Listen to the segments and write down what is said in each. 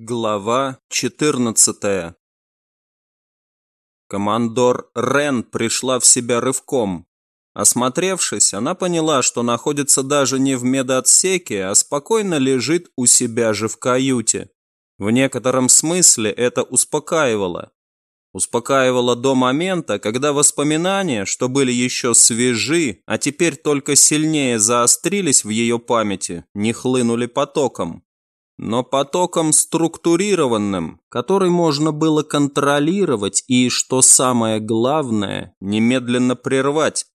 Глава 14. Командор Рен пришла в себя рывком. Осмотревшись, она поняла, что находится даже не в медотсеке, а спокойно лежит у себя же в каюте. В некотором смысле это успокаивало. Успокаивало до момента, когда воспоминания, что были еще свежи, а теперь только сильнее заострились в ее памяти, не хлынули потоком. Но потоком структурированным, который можно было контролировать и, что самое главное, немедленно прервать.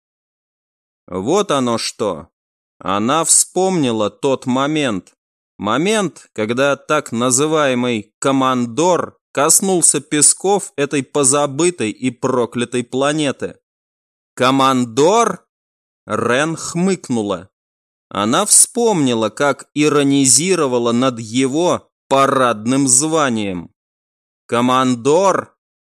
Вот оно что. Она вспомнила тот момент. Момент, когда так называемый «командор» коснулся песков этой позабытой и проклятой планеты. «Командор?» Рен хмыкнула. Она вспомнила, как иронизировала над его парадным званием. «Командор?»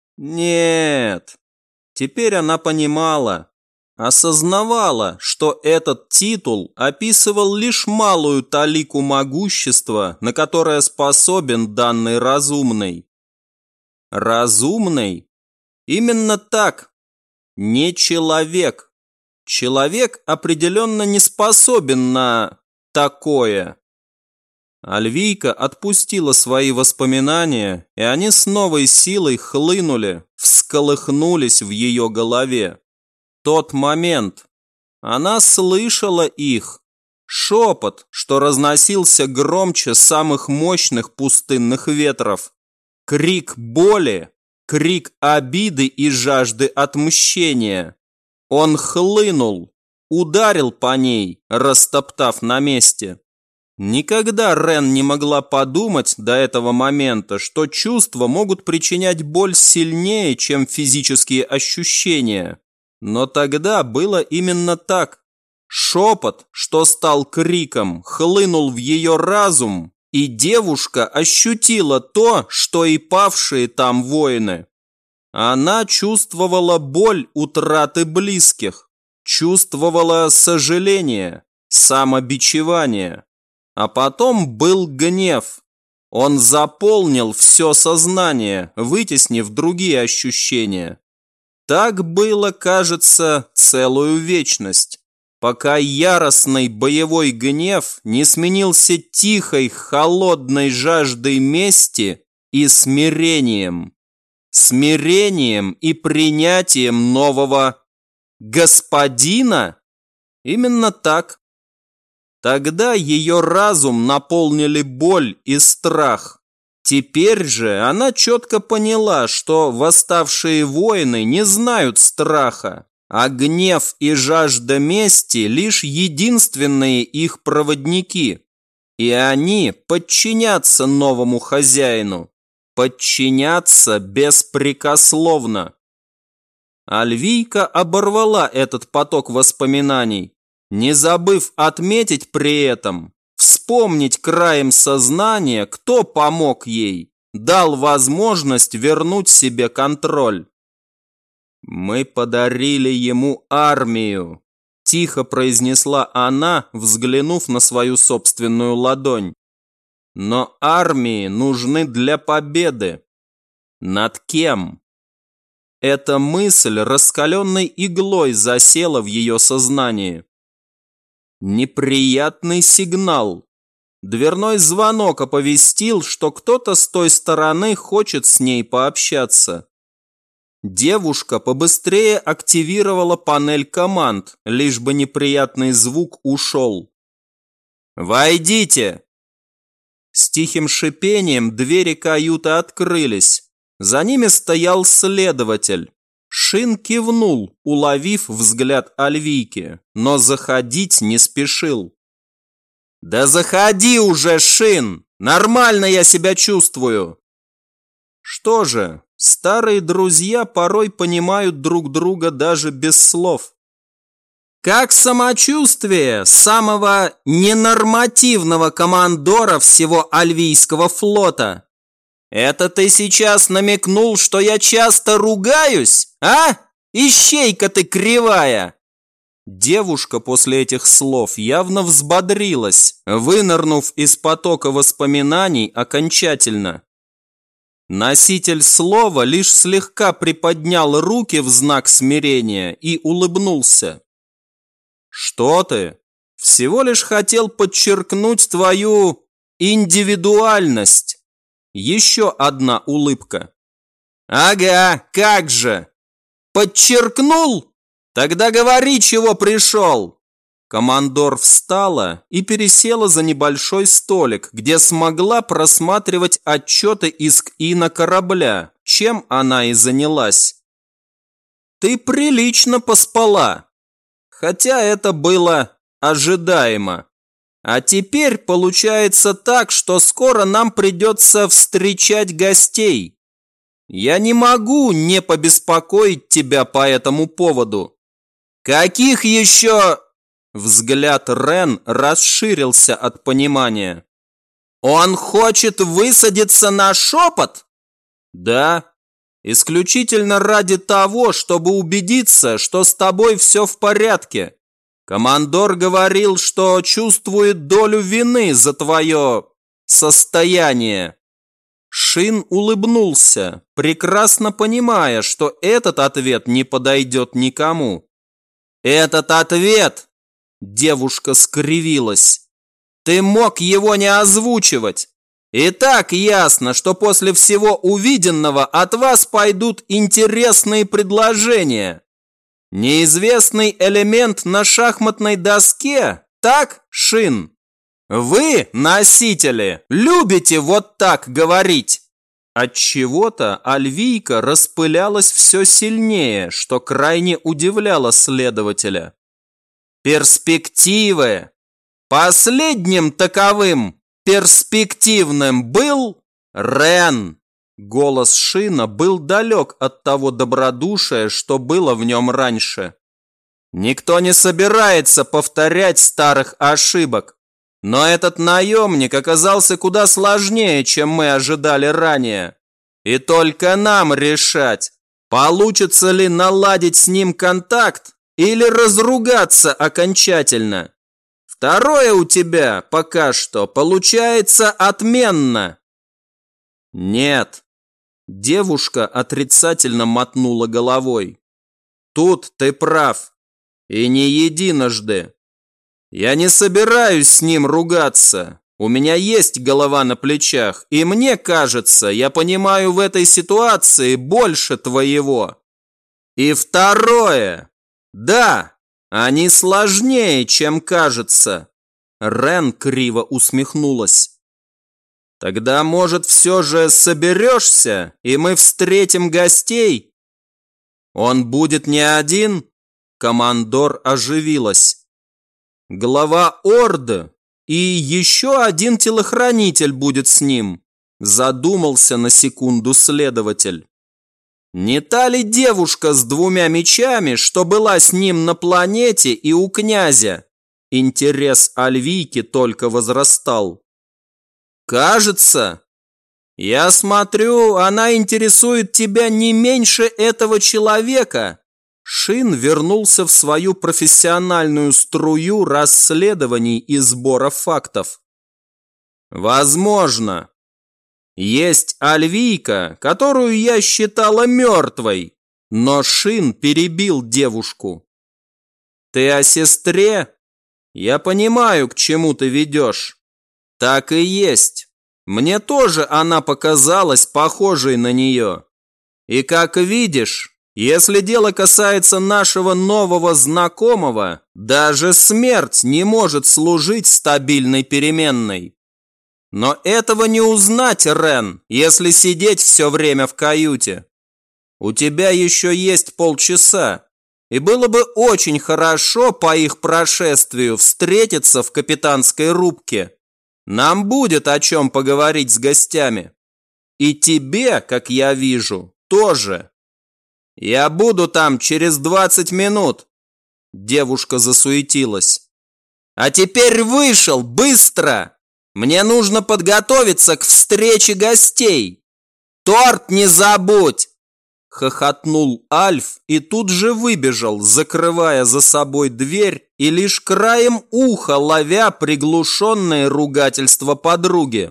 Нет. Теперь она понимала, осознавала, что этот титул описывал лишь малую талику могущества, на которое способен данный разумный. Разумный? Именно так. Не человек. Человек определенно не способен на такое. Альвийка отпустила свои воспоминания, и они с новой силой хлынули, всколыхнулись в ее голове. Тот момент. Она слышала их. Шепот, что разносился громче самых мощных пустынных ветров. Крик боли, крик обиды и жажды отмщения. Он хлынул, ударил по ней, растоптав на месте. Никогда Рен не могла подумать до этого момента, что чувства могут причинять боль сильнее, чем физические ощущения. Но тогда было именно так. Шепот, что стал криком, хлынул в ее разум, и девушка ощутила то, что и павшие там воины. Она чувствовала боль утраты близких, чувствовала сожаление, самобичевание. А потом был гнев. Он заполнил все сознание, вытеснив другие ощущения. Так было, кажется, целую вечность, пока яростный боевой гнев не сменился тихой, холодной жаждой мести и смирением. Смирением и принятием нового господина? Именно так. Тогда ее разум наполнили боль и страх. Теперь же она четко поняла, что восставшие воины не знают страха, а гнев и жажда мести лишь единственные их проводники. И они подчинятся новому хозяину. Подчиняться беспрекословно. Альвийка оборвала этот поток воспоминаний, не забыв отметить при этом, вспомнить краем сознания, кто помог ей, дал возможность вернуть себе контроль. «Мы подарили ему армию», – тихо произнесла она, взглянув на свою собственную ладонь. Но армии нужны для победы. Над кем? Эта мысль раскаленной иглой засела в ее сознании. Неприятный сигнал. Дверной звонок оповестил, что кто-то с той стороны хочет с ней пообщаться. Девушка побыстрее активировала панель команд, лишь бы неприятный звук ушел. «Войдите!» С тихим шипением двери каюты открылись. За ними стоял следователь. Шин кивнул, уловив взгляд Альвийки, но заходить не спешил. «Да заходи уже, Шин! Нормально я себя чувствую!» Что же, старые друзья порой понимают друг друга даже без слов. «Как самочувствие самого ненормативного командора всего Альвийского флота? Это ты сейчас намекнул, что я часто ругаюсь, а? Ищейка ты кривая!» Девушка после этих слов явно взбодрилась, вынырнув из потока воспоминаний окончательно. Носитель слова лишь слегка приподнял руки в знак смирения и улыбнулся. «Что ты? Всего лишь хотел подчеркнуть твою индивидуальность». Еще одна улыбка. «Ага, как же! Подчеркнул? Тогда говори, чего пришел!» Командор встала и пересела за небольшой столик, где смогла просматривать отчеты из КИНа корабля, чем она и занялась. «Ты прилично поспала, хотя это было ожидаемо. А теперь получается так, что скоро нам придется встречать гостей. Я не могу не побеспокоить тебя по этому поводу». «Каких еще...» Взгляд Рен расширился от понимания. «Он хочет высадиться на шепот?» «Да, исключительно ради того, чтобы убедиться, что с тобой все в порядке. Командор говорил, что чувствует долю вины за твое состояние». Шин улыбнулся, прекрасно понимая, что этот ответ не подойдет никому. «Этот ответ...» Девушка скривилась. «Ты мог его не озвучивать. И так ясно, что после всего увиденного от вас пойдут интересные предложения. Неизвестный элемент на шахматной доске, так, Шин? Вы, носители, любите вот так говорить». Отчего-то Альвийка распылялась все сильнее, что крайне удивляло следователя. «Перспективы! Последним таковым перспективным был Рен». Голос Шина был далек от того добродушия, что было в нем раньше. «Никто не собирается повторять старых ошибок. Но этот наемник оказался куда сложнее, чем мы ожидали ранее. И только нам решать, получится ли наладить с ним контакт или разругаться окончательно. Второе у тебя пока что получается отменно». «Нет». Девушка отрицательно мотнула головой. «Тут ты прав. И не единожды. Я не собираюсь с ним ругаться. У меня есть голова на плечах, и мне кажется, я понимаю в этой ситуации больше твоего. И второе. Да, они сложнее, чем кажется». Рен криво усмехнулась. «Тогда, может, все же соберешься, и мы встретим гостей?» «Он будет не один?» Командор оживилась. «Глава Орды и еще один телохранитель будет с ним», задумался на секунду следователь. «Не та ли девушка с 2 мечами, что была с ним на планете и у князя?» Интерес Альвийки только возрастал. «Кажется, я смотрю, она интересует тебя не меньше этого человека». Шин вернулся в свою профессиональную струю расследований и сбора фактов. «Возможно. Есть Альвийка, которую я считала мертвой», но Шин перебил девушку. «Ты о сестре? Я понимаю, к чему ты ведешь. Так и есть. Мне тоже она показалась похожей на нее. И как видишь, если дело касается нашего нового знакомого, даже смерть не может служить стабильной переменной. Но этого не узнать, Рен, если сидеть все время в каюте. У тебя еще есть полчаса, и было бы очень хорошо по их прошествию встретиться в капитанской рубке. Нам будет о чем поговорить с гостями. И тебе, как я вижу, тоже. Я буду там через 20 минут. Девушка засуетилась. А теперь вышел, быстро! Мне нужно подготовиться к встрече гостей. Торт не забудь! хохотнул Альф и тут же выбежал, закрывая за собой дверь и лишь краем уха ловя приглушенное ругательство подруги.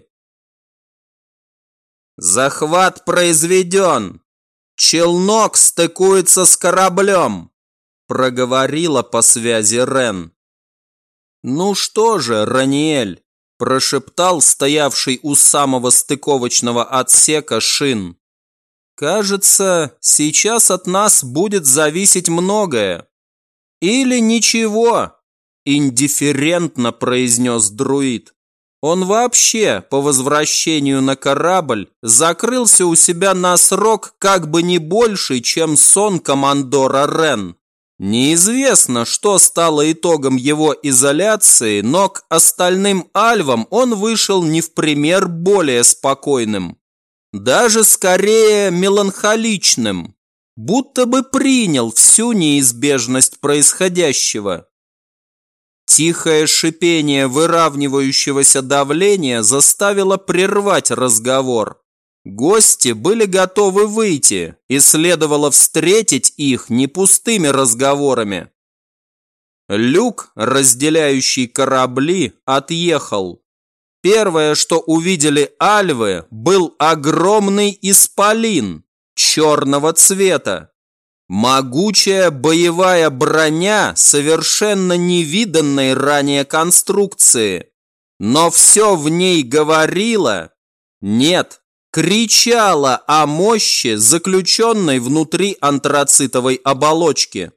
«Захват произведен! Челнок стыкуется с кораблем!» проговорила по связи Рен. «Ну что же, Раниэль?» прошептал стоявший у самого стыковочного отсека Шин. «Кажется, сейчас от нас будет зависеть многое». «Или ничего», индифферентно произнес друид. Он вообще по возвращению на корабль закрылся у себя на срок как бы не больше, чем сон командора Рен. Неизвестно, что стало итогом его изоляции, но к остальным альвам он вышел не в пример более спокойным. Даже скорее меланхоличным, будто бы принял всю неизбежность происходящего. Тихое шипение выравнивающегося давления заставило прервать разговор. Гости были готовы выйти, и следовало встретить их не пустыми разговорами. Люк, разделяющий корабли, отъехал. Первое, что увидели альвы, был огромный исполин черного цвета. Могучая боевая броня совершенно невиданной ранее конструкции. Но все в ней говорило, нет, кричало о мощи, заключенной внутри антрацитовой оболочки.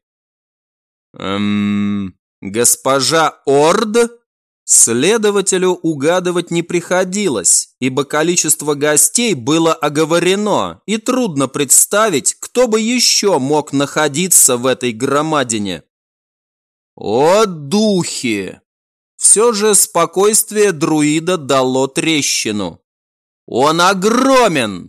Госпожа Орд? Следователю угадывать не приходилось, ибо количество гостей было оговорено, и трудно представить, кто бы еще мог находиться в этой громадине. О, духи! Все же спокойствие друида дало трещину. Он огромен!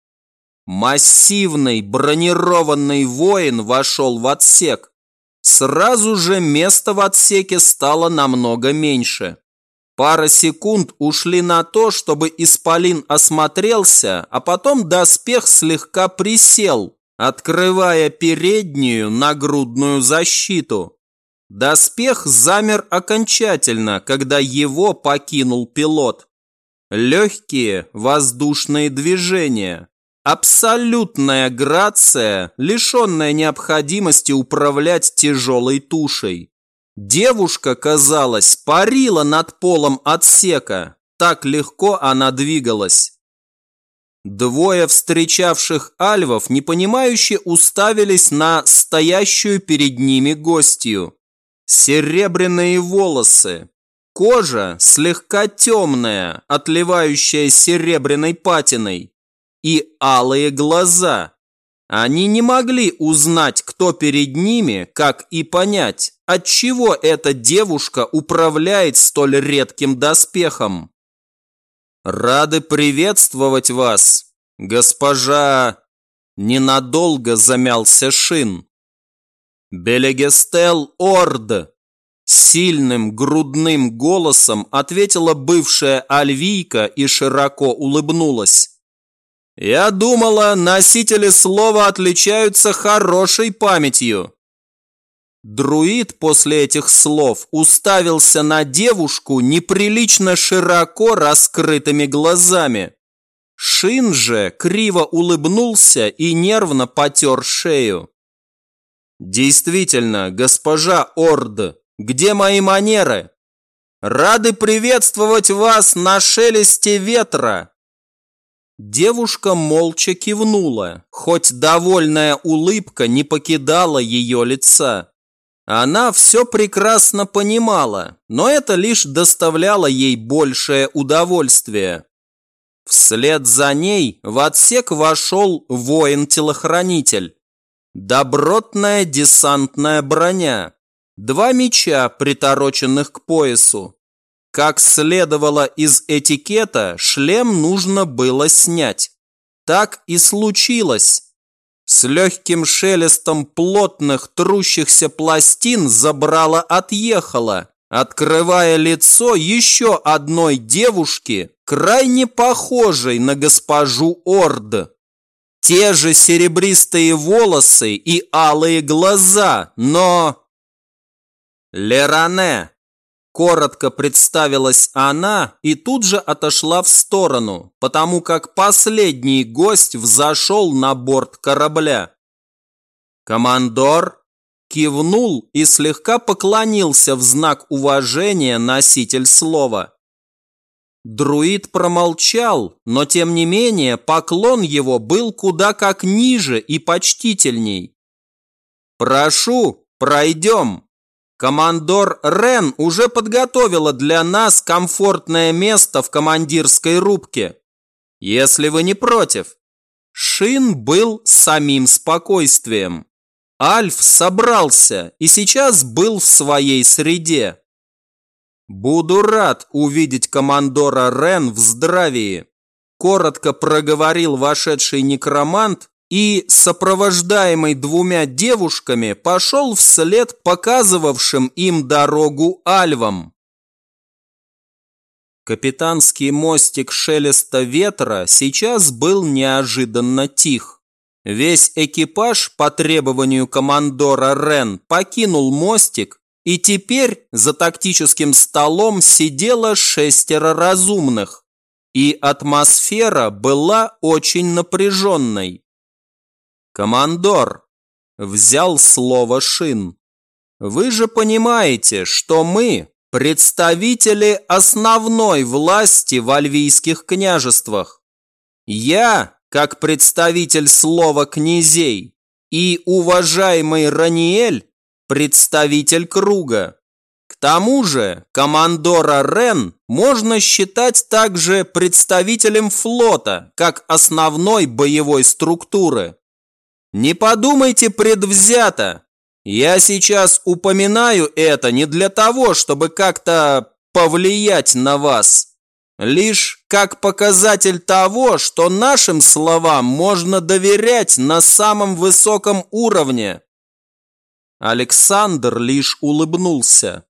Массивный бронированный воин вошел в отсек. Сразу же места в отсеке стало намного меньше. Пара секунд ушли на то, чтобы исполин осмотрелся, а потом доспех слегка присел, открывая переднюю нагрудную защиту. Доспех замер окончательно, когда его покинул пилот. Легкие воздушные движения. Абсолютная грация, лишенная необходимости управлять тяжелой тушей. Девушка, казалось, парила над полом отсека. Так легко она двигалась. Двое встречавших альвов непонимающе уставились на стоящую перед ними гостью. Серебряные волосы. Кожа слегка темная, отливающая серебряной патиной. И алые глаза. Они не могли узнать, кто перед ними, как и понять, отчего эта девушка управляет столь редким доспехом. «Рады приветствовать вас, госпожа...» Ненадолго замялся Шин. «Белегестел Орд!» Сильным грудным голосом ответила бывшая альвийка и широко улыбнулась. «Я думала, носители слова отличаются хорошей памятью». Друид после этих слов уставился на девушку неприлично широко раскрытыми глазами. Шин же криво улыбнулся и нервно потер шею. «Действительно, госпожа Орд, где мои манеры? Рады приветствовать вас на шелесте ветра!» Девушка молча кивнула, хоть довольная улыбка не покидала ее лица. Она все прекрасно понимала, но это лишь доставляло ей большее удовольствие. Вслед за ней в отсек вошел воин-телохранитель. Добротная десантная броня, 2 меча, притороченных к поясу. Как следовало из этикета, шлем нужно было снять. Так и случилось. С легким шелестом плотных трущихся пластин забрало отъехало, открывая лицо еще одной девушки, крайне похожей на госпожу Орд. те же серебристые волосы и алые глаза, но... Леране. Коротко представилась она и тут же отошла в сторону, потому как последний гость взошел на борт корабля. Командор кивнул и слегка поклонился в знак уважения носитель слова. Друид промолчал, но тем не менее поклон его был куда как ниже и почтительней. «Прошу, пройдем. Командор Рен уже подготовила для нас комфортное место в командирской рубке. Если вы не против». Шин был самим спокойствием. Альф собрался и сейчас был в своей среде. «Буду рад увидеть командора Рен в здравии», – коротко проговорил вошедший некромант и, сопровождаемый двумя девушками, пошел вслед показывавшим им дорогу альвам. Капитанский мостик шелеста ветра сейчас был неожиданно тих. Весь экипаж по требованию командора Рен покинул мостик, и теперь за тактическим столом сидело 6 разумных, и атмосфера была очень напряженной. «Командор», – взял слово Шин, – «вы же понимаете, что мы – представители основной власти в альвийских княжествах. Я, как представитель слова князей, и уважаемый Раниэль, представитель круга. К тому же командора Рен можно считать также представителем флота, как основной боевой структуры. Не подумайте предвзято. Я сейчас упоминаю это не для того, чтобы как-то повлиять на вас. Лишь как показатель того, что нашим словам можно доверять на самом высоком уровне. Александр лишь улыбнулся.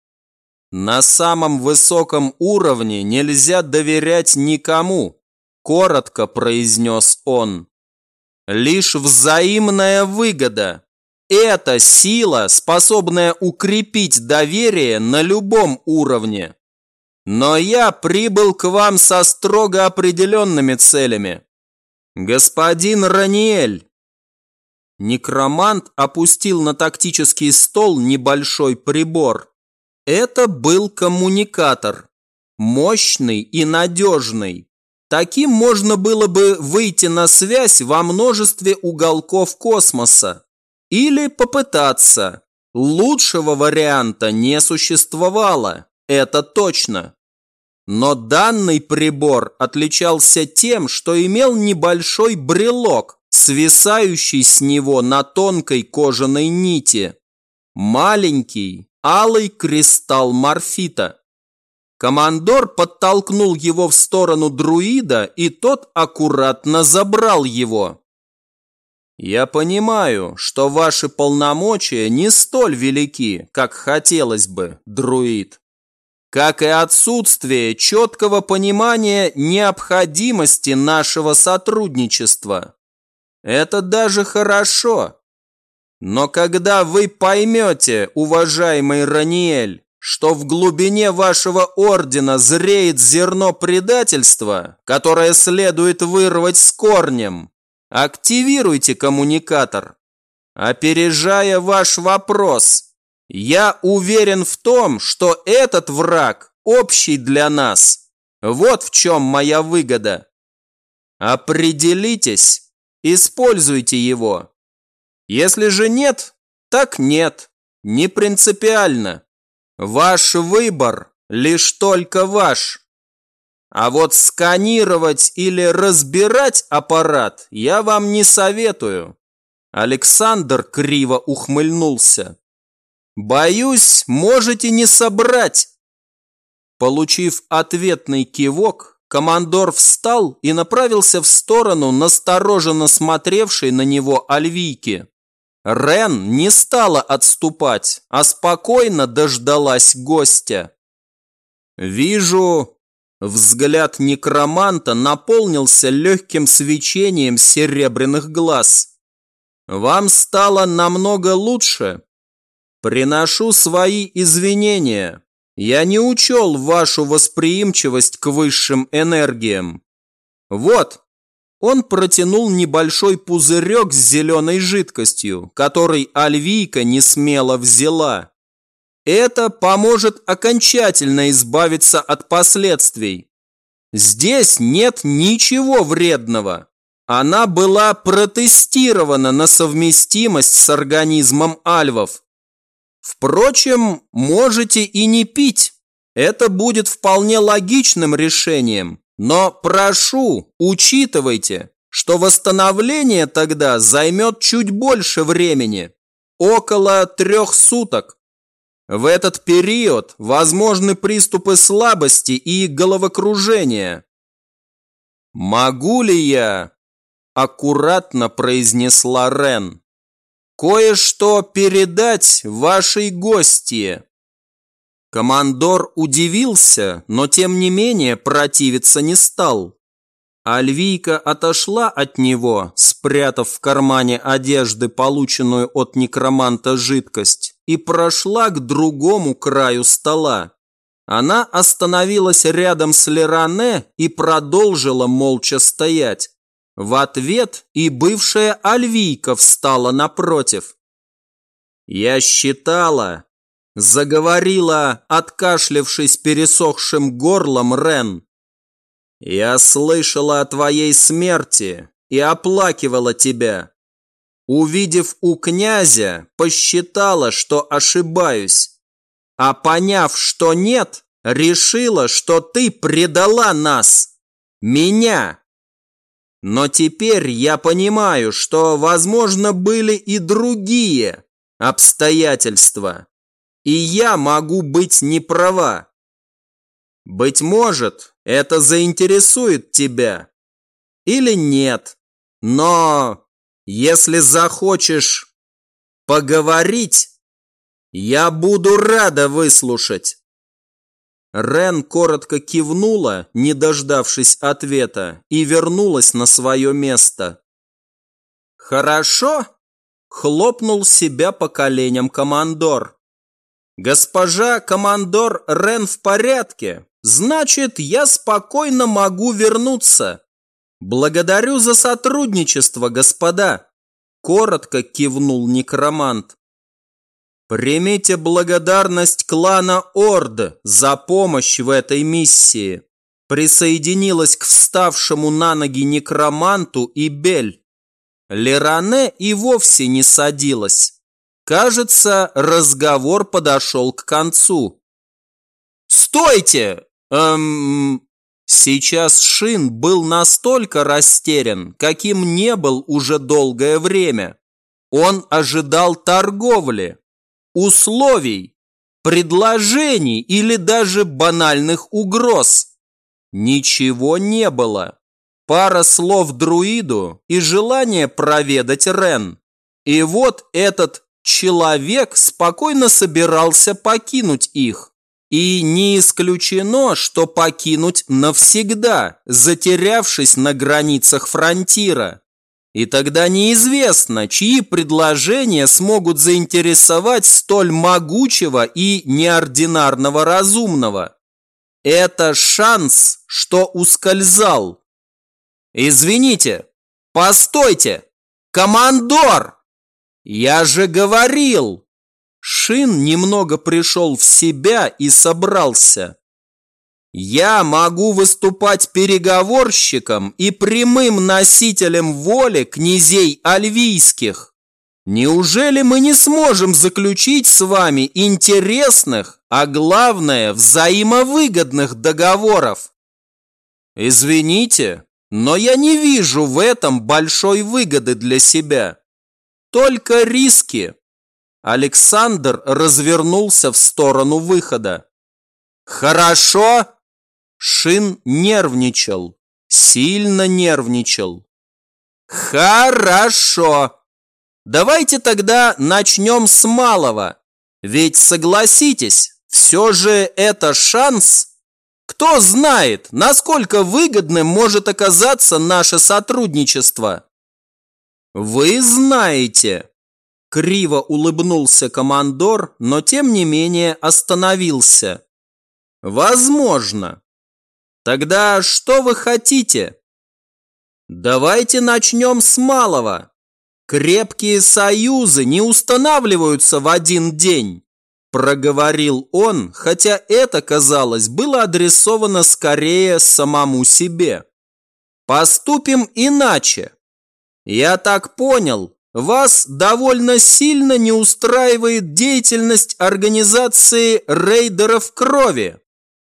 На самом высоком уровне нельзя доверять никому, коротко произнес он. Лишь взаимная выгода. Это сила, способная укрепить доверие на любом уровне. Но я прибыл к вам со строго определенными целями. Господин Раниэль. Некромант опустил на тактический стол небольшой прибор. Это был коммуникатор. Мощный и надежный. Таким можно было бы выйти на связь во множестве уголков космоса. Или попытаться. Лучшего варианта не существовало, это точно. Но данный прибор отличался тем, что имел небольшой брелок, свисающий с него на тонкой кожаной нити. Маленький, алый кристалл морфита. Командор подтолкнул его в сторону друида, и тот аккуратно забрал его. «Я понимаю, что ваши полномочия не столь велики, как хотелось бы, друид. Как и отсутствие четкого понимания необходимости нашего сотрудничества. Это даже хорошо. Но когда вы поймете, уважаемый Раниэль, что в глубине вашего ордена зреет зерно предательства, которое следует вырвать с корнем, активируйте коммуникатор. Опережая ваш вопрос, я уверен в том, что этот враг общий для нас. Вот в чем моя выгода. Определитесь, используйте его. Если же нет, так нет, не принципиально. Ваш выбор лишь только ваш. А вот сканировать или разбирать аппарат я вам не советую. Александр криво ухмыльнулся. Боюсь, можете не собрать. Получив ответный кивок, командор встал и направился в сторону настороженно смотревшей на него Альвийки. Рен не стала отступать, а спокойно дождалась гостя. «Вижу, Взгляд некроманта наполнился легким свечением серебряных глаз. Вам стало намного лучше? Приношу свои извинения. Я не учел вашу восприимчивость к высшим энергиям. Вот. Он протянул небольшой пузырек с зеленой жидкостью, который Альвийка несмело взяла. Это поможет окончательно избавиться от последствий. Здесь нет ничего вредного. Она была протестирована на совместимость с организмом альвов. Впрочем, можете и не пить. Это будет вполне логичным решением. Но прошу, учитывайте, что восстановление тогда займет чуть больше времени. Около 3 суток. В этот период возможны приступы слабости и головокружения. «Могу ли я?» – аккуратно произнесла Рен. «Кое-что передать вашей гостье». Командор удивился, но тем не менее противиться не стал. Альвийка отошла от него, спрятав в кармане одежды полученную от некроманта жидкость, и прошла к другому краю стола. Она остановилась рядом с Леране и продолжила молча стоять. В ответ и бывшая Альвийка встала напротив. «Я считала», – заговорила, откашлявшись пересохшим горлом Рен. «Я слышала о твоей смерти и оплакивала тебя. Увидев у князя, посчитала, что ошибаюсь. А поняв, что нет, решила, что ты предала нас, меня. Но теперь я понимаю, что, возможно, были и другие обстоятельства, и я могу быть не права. Быть может, это заинтересует тебя или нет, но если захочешь поговорить, я буду рада выслушать». Рен коротко кивнула, не дождавшись ответа, и вернулась на свое место. «Хорошо», – хлопнул себя по коленям командор. «Госпожа командор Рен в порядке, значит, я спокойно могу вернуться. Благодарю за сотрудничество, господа», – коротко кивнул некромант. «Примите благодарность клана Орд за помощь в этой миссии», – присоединилась к вставшему на ноги некроманту и Бель. Леране и вовсе не садилась. Кажется, разговор подошел к концу. «Стойте! Сейчас Шин был настолько растерян, каким не был уже долгое время. Он ожидал торговли, условий, предложений или даже банальных угроз. Ничего не было. Пара слов друиду и желание проведать Рен. И вот этот человек спокойно собирался покинуть их. И не исключено, что покинуть навсегда, затерявшись на границах фронтира. И тогда неизвестно, чьи предложения смогут заинтересовать столь могучего и неординарного разумного. Это шанс, что ускользал. «Извините, постойте! Командор! Я же говорил!» Шин немного пришел в себя и собрался. «Я могу выступать переговорщиком и прямым носителем воли князей альвийских. Неужели мы не сможем заключить с вами интересных, а главное, взаимовыгодных договоров? Извините, но я не вижу в этом большой выгоды для себя. Только риски». Александр развернулся в сторону выхода. «Хорошо?» Шин нервничал, сильно нервничал. «Хорошо. Давайте тогда начнем с малого. Ведь согласитесь, все же это шанс. Кто знает, насколько выгодным может оказаться наше сотрудничество? Вы знаете. Криво улыбнулся командор, но тем не менее остановился. Возможно. Тогда что вы хотите? Давайте начнем с малого. Крепкие союзы не устанавливаются в один день, проговорил он, хотя это, казалось, было адресовано скорее самому себе. Поступим иначе. Я так понял, вас довольно сильно не устраивает деятельность организации рейдеров крови.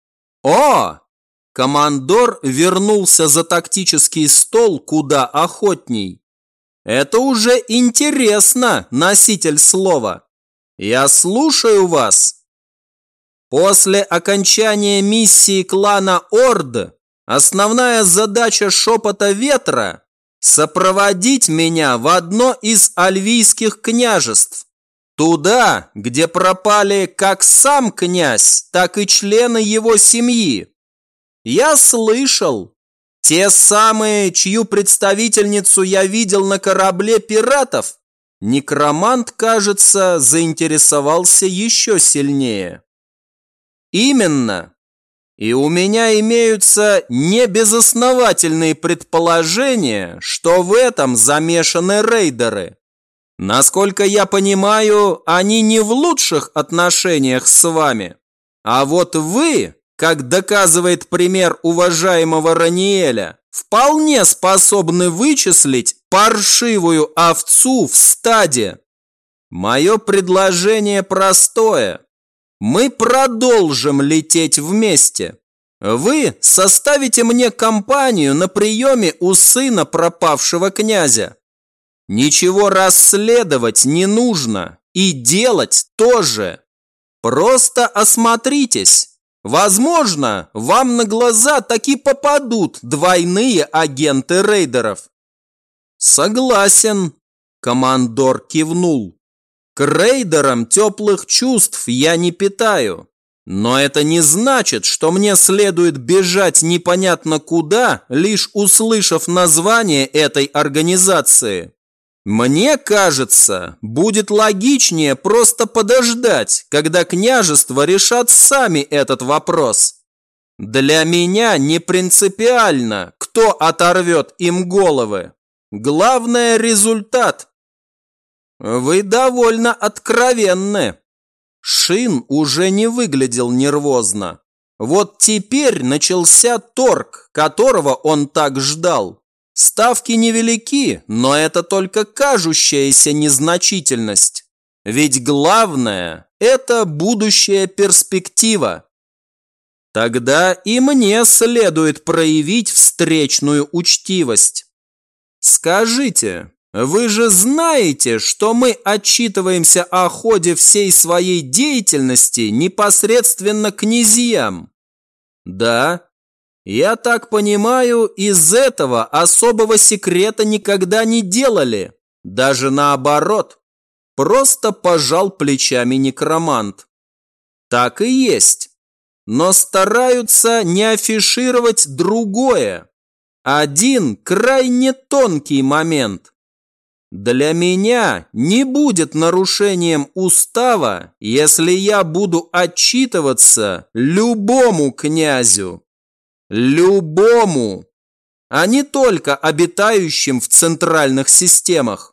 О! Командор вернулся за тактический стол куда охотней. Это уже интересно, носитель слова. Я слушаю вас. После окончания миссии клана Орд основная задача Шепота Ветра – сопроводить меня в одно из альвийских княжеств. Туда, где пропали как сам князь, так и члены его семьи. Я слышал, те самые, чью представительницу я видел на корабле пиратов, некромант, кажется, заинтересовался еще сильнее. Именно. И у меня имеются небезосновательные предположения, что в этом замешаны рейдеры. Насколько я понимаю, они не в лучших отношениях с вами. А вот вы, как доказывает пример уважаемого Раниэля, вполне способны вычислить паршивую овцу в стаде. Мое предложение простое. Мы продолжим лететь вместе. Вы составите мне компанию на приеме у сына пропавшего князя. Ничего расследовать не нужно и делать тоже. Просто осмотритесь. Возможно, вам на глаза таки попадут двойные агенты рейдеров. Согласен, командор кивнул. К рейдерам теплых чувств я не питаю. Но это не значит, что мне следует бежать непонятно куда, лишь услышав название этой организации. Мне кажется, будет логичнее просто подождать, когда княжества решат сами этот вопрос. Для меня не принципиально, кто оторвет им головы. Главное – результат. Вы довольно откровенны. Шин уже не выглядел нервозно. Вот теперь начался торг, которого он так ждал. Ставки невелики, но это только кажущаяся незначительность. Ведь главное – это будущая перспектива. Тогда и мне следует проявить встречную учтивость. Скажите, вы же знаете, что мы отчитываемся о ходе всей своей деятельности непосредственно князьям? Да. Я так понимаю, из этого особого секрета никогда не делали. Даже наоборот. Просто пожал плечами некромант. Так и есть. Но стараются не афишировать другое. Один крайне тонкий момент. Для меня не будет нарушением устава, если я буду отчитываться любому князю. Любому, а не только обитающим в центральных системах.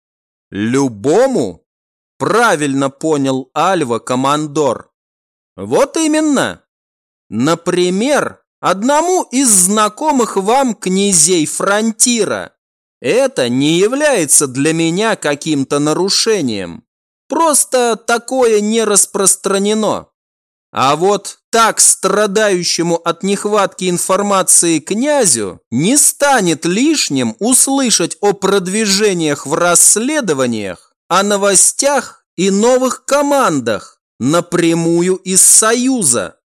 Любому? Правильно понял Альва командор. Вот именно. Например, одному из знакомых вам князей Фронтира. Это не является для меня каким-то нарушением. Просто такое не распространено. А вот так страдающему от нехватки информации князю не станет лишним услышать о продвижениях в расследованиях, о новостях и новых командах напрямую из Союза.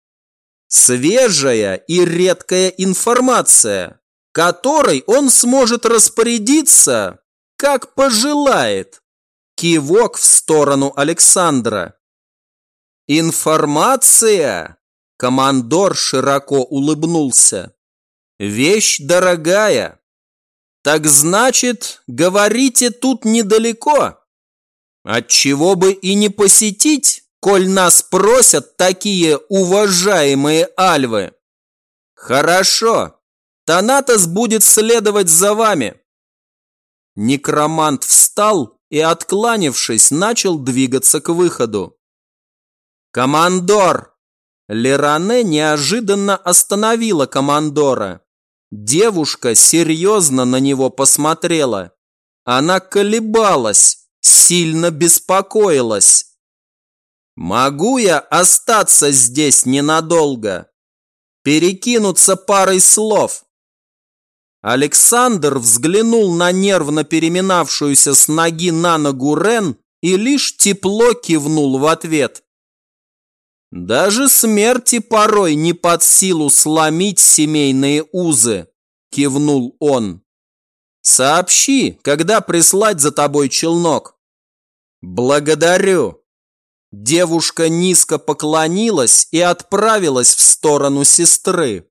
Свежая и редкая информация, которой он сможет распорядиться, как пожелает. Кивок в сторону Александра. Информация Командор широко улыбнулся. Вещь дорогая. Так значит, говорите, тут недалеко? Отчего бы и не посетить, коль нас просят такие уважаемые альвы? Хорошо, Танатос будет следовать за вами. Некромант встал и, откланившись, начал двигаться к выходу. «Командор!» Леране неожиданно остановила командора. Девушка серьезно на него посмотрела. Она колебалась, сильно беспокоилась. «Могу я остаться здесь ненадолго? Перекинуться парой слов?» Александр взглянул на нервно переминавшуюся с ноги на ногу Рен и лишь тепло кивнул в ответ. «Даже смерти порой не под силу сломить семейные узы», – кивнул он. «Сообщи, когда прислать за тобой челнок». «Благодарю». Девушка низко поклонилась и отправилась в сторону сестры.